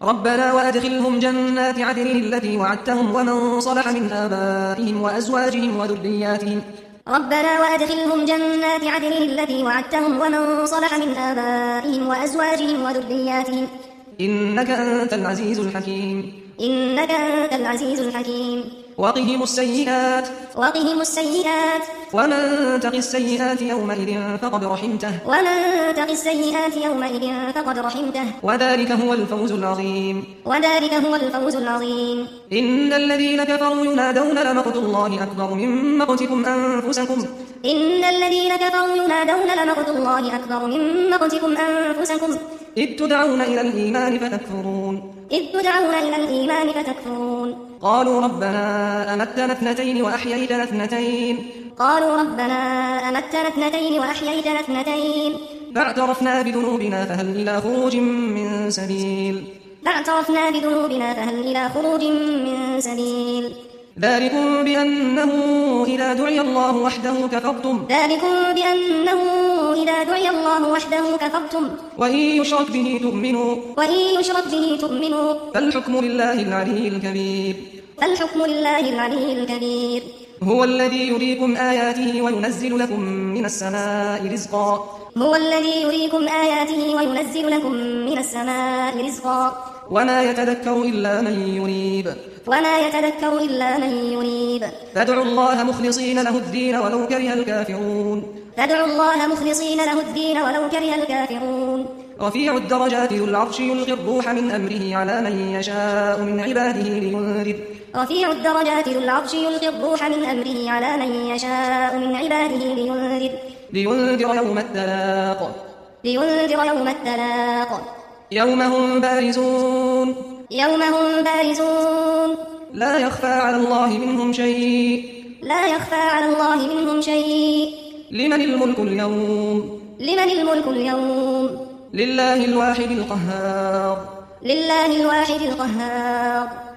ربنا وأدخلهم جنات عدن التي وعدتهم ومن صلح من آبائهم وأزواجهم وذرياتهم ربنا وأدخلهم جنات عدن التي وعدتهم ومن صلح من آبائهم وأزواجهم وذرياتهم إنك أنت العزيز الحكيم إنك أنت العزيز الحكيم وقهم السيئات ومن تق السيئات يومئذ فقد رحمته وذلك هو الفوز العظيم إن الذين كفروا ينادون لمقت الله أكبر من مقتكم أنفسكم إذ تدعون إلى الإيمان فتكفرون قالوا ربنا أمتنا اثنتين وأحييتنا اثنتين فاعترفنا بذنوبنا فهل إلى خروج من سبيل ذلكم بأنه إذا دعي الله وحده كفرتم وإن يشرك به تؤمنوا فالحكم لله العلي الكبير هو الذي يريكم آياته وينزل لكم من السماء رزقا وما يتذكر إلا من ينيب فادعوا الله مخلصين له الدين ولو كره الكافرون رفيع الدرجات ذو العرش يلقي الروح من أمره على من يشاء من عباده لينذر يوم التلاق يوم هم بارزون لا يخفى على الله منهم شيء لمن الملك اليوم لله الواحد القهار